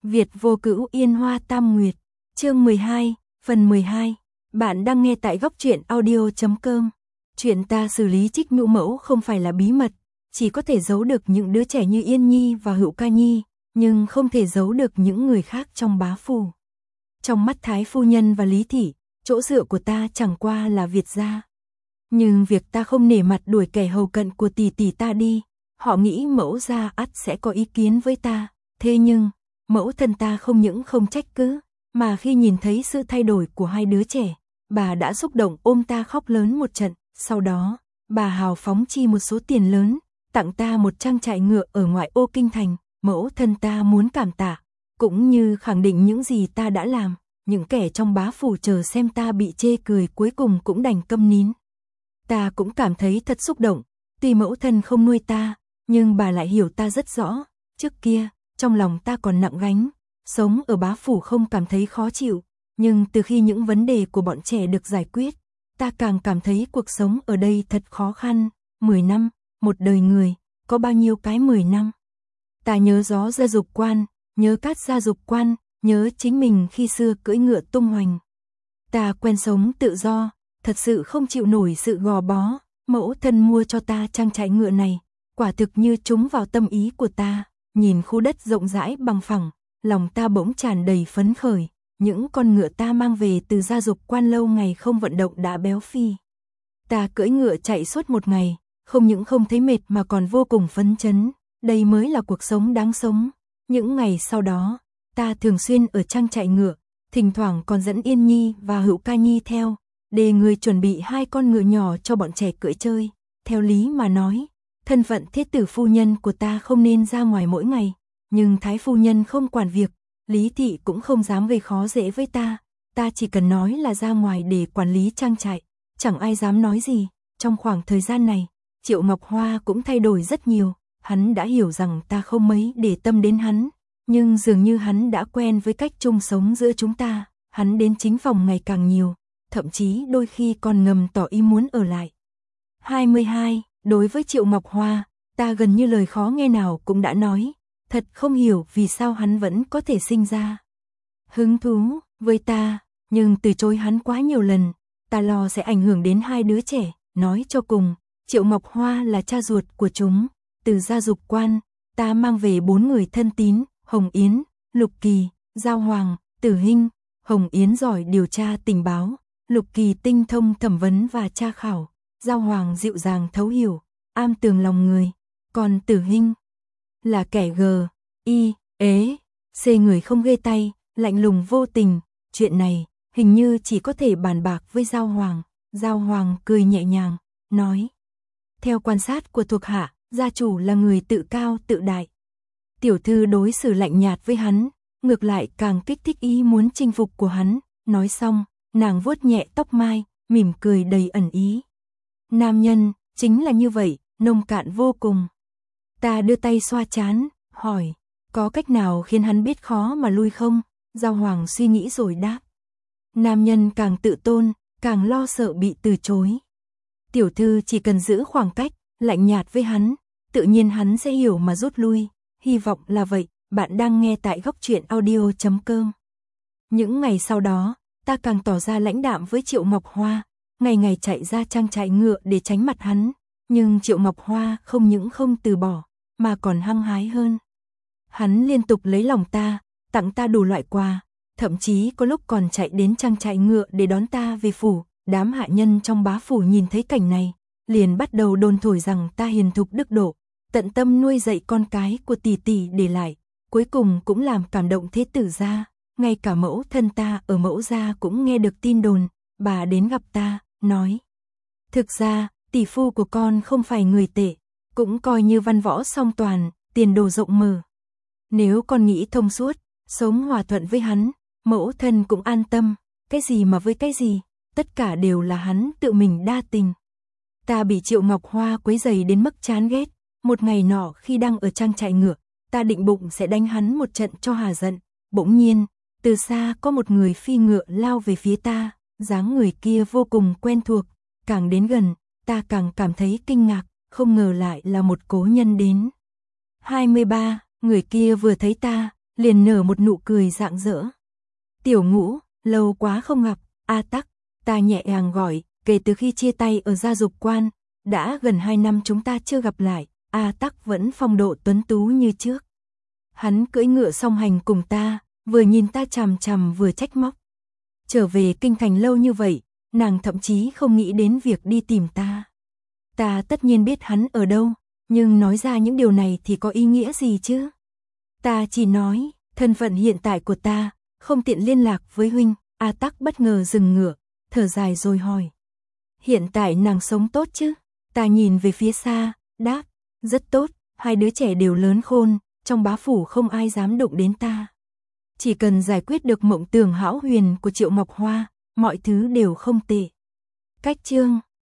Việt vô cữu yên hoa tam nguyệt. Chương 12, phần 12. Bạn đang nghe tại góc truyện audio.com. Chuyện ta xử lý Trích Nhũ Mẫu không phải là bí mật, chỉ có thể giấu được những đứa trẻ như Yên Nhi và Hữu Ca Nhi, nhưng không thể giấu được những người khác trong bá phủ. Trong mắt Thái phu nhân và Lý thị, chỗ dựa của ta chẳng qua là Việt gia. Nhưng việc ta không nể mặt đuổi kẻ hầu cận của tỷ tỷ ta đi, họ nghĩ mẫu gia ắt sẽ có ý kiến với ta. Thế nhưng, mẫu thân ta không những không trách cứ, mà khi nhìn thấy sự thay đổi của hai đứa trẻ, bà đã xúc động ôm ta khóc lớn một trận. Sau đó, bà hào phóng chi một số tiền lớn, tặng ta một trang trại ngựa ở ngoại ô kinh thành. Mẫu thân ta muốn cảm tạ, cũng như khẳng định những gì ta đã làm. Những kẻ trong bá phủ chờ xem ta bị chê cười cuối cùng cũng đành câm nín. Ta cũng cảm thấy thật xúc động, tuy mẫu thân không nuôi ta, nhưng bà lại hiểu ta rất rõ. Trước kia, trong lòng ta còn nặng gánh, sống ở bá phủ không cảm thấy khó chịu, nhưng từ khi những vấn đề của bọn trẻ được giải quyết, ta càng cảm thấy cuộc sống ở đây thật khó khăn. 10 năm, một đời người, có bao nhiêu cái 10 năm. Ta nhớ gió gia dục quan, nhớ cát gia dục quan, nhớ chính mình khi xưa cưỡi ngựa tung hoành. Ta quen sống tự do, thật sự không chịu nổi sự gò bó. Mẫu thân mua cho ta trang trại ngựa này, quả thực như trúng vào tâm ý của ta. Nhìn khu đất rộng rãi bằng phẳng, lòng ta bỗng tràn đầy phấn khởi. Những con ngựa ta mang về từ gia dục quan lâu ngày không vận động đã béo phi. Ta cưỡi ngựa chạy suốt một ngày, không những không thấy mệt mà còn vô cùng phấn chấn. Đây mới là cuộc sống đáng sống. Những ngày sau đó, ta thường xuyên ở trang trại ngựa, thỉnh thoảng còn dẫn Yên Nhi và Hữu Ca Nhi theo, để người chuẩn bị 2 con ngựa nhỏ cho bọn trẻ cưỡi chơi. Theo lý mà nói, thân phận thế tử phu nhân của ta không nên ra ngoài mỗi ngày, nhưng Thái phu nhân không quản việc, Lý thị cũng không dám gây khó dễ với ta. Ta chỉ cần nói là ra ngoài để quản lý trang trại, chẳng ai dám nói gì. Trong khoảng thời gian này, Triệu Ngọc Hoa cũng thay đổi rất nhiều. Hắn đã hiểu rằng ta không mấy để tâm đến hắn, nhưng dường như hắn đã quen với cách chung sống giữa chúng ta. Hắn đến chính phòng ngày càng nhiều, thậm chí đôi khi còn ngầm tỏ ý muốn ở lại. 22. Đối với Triệu Ngọc Hoa, ta gần như lời khó nghe nào cũng đã nói, thật không hiểu vì sao hắn vẫn có thể sinh ra hứng thú với ta, nhưng từ chối hắn quá nhiều lần. Ta lo sẽ ảnh hưởng đến 2 đứa trẻ. Nói cho cùng, Triệu Ngọc Hoa là cha ruột của chúng. Từ gia dục quan, ta mang về 4 người thân tín: Hồng Yến, Lục Kỳ, Giao Hoàng, Tử Hinh. Hồng Yến giỏi điều tra tình báo, Lục Kỳ tinh thông thẩm vấn và tra khảo, Giao Hoàng dịu dàng thấu hiểu, am tường lòng người, còn Tử Hinh là kẻ C người không ghê tay, lạnh lùng vô tình. Chuyện này hình như chỉ có thể bàn bạc với Giao Hoàng. Giao Hoàng cười nhẹ nhàng, nói: theo quan sát của thuộc hạ, gia chủ là người tự cao tự đại. Tiểu thư đối xử lạnh nhạt với hắn, ngược lại càng kích thích ý muốn chinh phục của hắn. Nói xong, nàng vuốt nhẹ tóc mai, mỉm cười đầy ẩn ý. Nam nhân, chính là như vậy, nông cạn vô cùng. Ta đưa tay xoa trán, hỏi, có cách nào khiến hắn biết khó mà lui không? Giao Hoàng suy nghĩ rồi đáp. Nam nhân càng tự tôn, càng lo sợ bị từ chối. Tiểu thư chỉ cần giữ khoảng cách, lạnh nhạt với hắn, tự nhiên hắn sẽ hiểu mà rút lui. Hy vọng là vậy. Bạn đang nghe tại góc truyện audio.com. Những ngày sau đó, ta càng tỏ ra lãnh đạm với Triệu Ngọc Hoa, ngày ngày chạy ra trang trại ngựa để tránh mặt hắn. Nhưng Triệu Ngọc Hoa không những không từ bỏ, mà còn hăng hái hơn. Hắn liên tục lấy lòng ta, tặng ta đủ loại quà, thậm chí có lúc còn chạy đến trang trại ngựa để đón ta về phủ. Đám hạ nhân trong bá phủ nhìn thấy cảnh này, liền bắt đầu đồn thổi rằng ta hiền thục đức độ, tận tâm nuôi dạy con cái của tỷ tỷ để lại, cuối cùng cũng làm cảm động thế tử gia. Ngay cả mẫu thân ta ở mẫu gia cũng nghe được tin đồn, bà đến gặp ta, nói: thực ra, tỷ phu của con không phải người tệ, cũng coi như văn võ song toàn, tiền đồ rộng mở. Nếu con nghĩ thông suốt, sống hòa thuận với hắn, mẫu thân cũng an tâm. Cái gì mà với cái gì, tất cả đều là hắn tự mình đa tình. Ta bị Triệu Ngọc Hoa quấy rầy đến mức chán ghét. Một ngày nọ khi đang ở trang trại ngựa, ta định bụng sẽ đánh hắn một trận cho hà giận. Bỗng nhiên, từ xa có một người phi ngựa lao về phía ta, dáng người kia vô cùng quen thuộc. Càng đến gần, ta càng cảm thấy kinh ngạc, không ngờ lại là một cố nhân đến. 23. Người kia vừa thấy ta, liền nở một nụ cười rạng rỡ. Tiểu Ngũ, lâu quá không gặp, A Tắc, ta nhẹ nhàng gọi, kể từ khi chia tay ở Gia Dục Quan, đã gần 2 năm chúng ta chưa gặp lại, A Tắc vẫn phong độ tuấn tú như trước. Hắn cưỡi ngựa song hành cùng ta, vừa nhìn ta chằm chằm vừa trách móc. Trở về kinh thành lâu như vậy, nàng thậm chí không nghĩ đến việc đi tìm ta. Ta tất nhiên biết hắn ở đâu, nhưng nói ra những điều này thì có ý nghĩa gì chứ? Ta chỉ nói, thân phận hiện tại của ta, không tiện liên lạc với huynh. A Tắc bất ngờ dừng ngựa, thở dài rồi hỏi. Hiện tại nàng sống tốt chứ? Ta nhìn về phía xa, đáp, rất tốt, 2 đứa trẻ đều lớn khôn, trong bá phủ không ai dám đụng đến ta. Chỉ cần giải quyết được mộng tưởng hão huyền của Triệu Ngọc Hoa, mọi thứ đều không tệ. Cách chương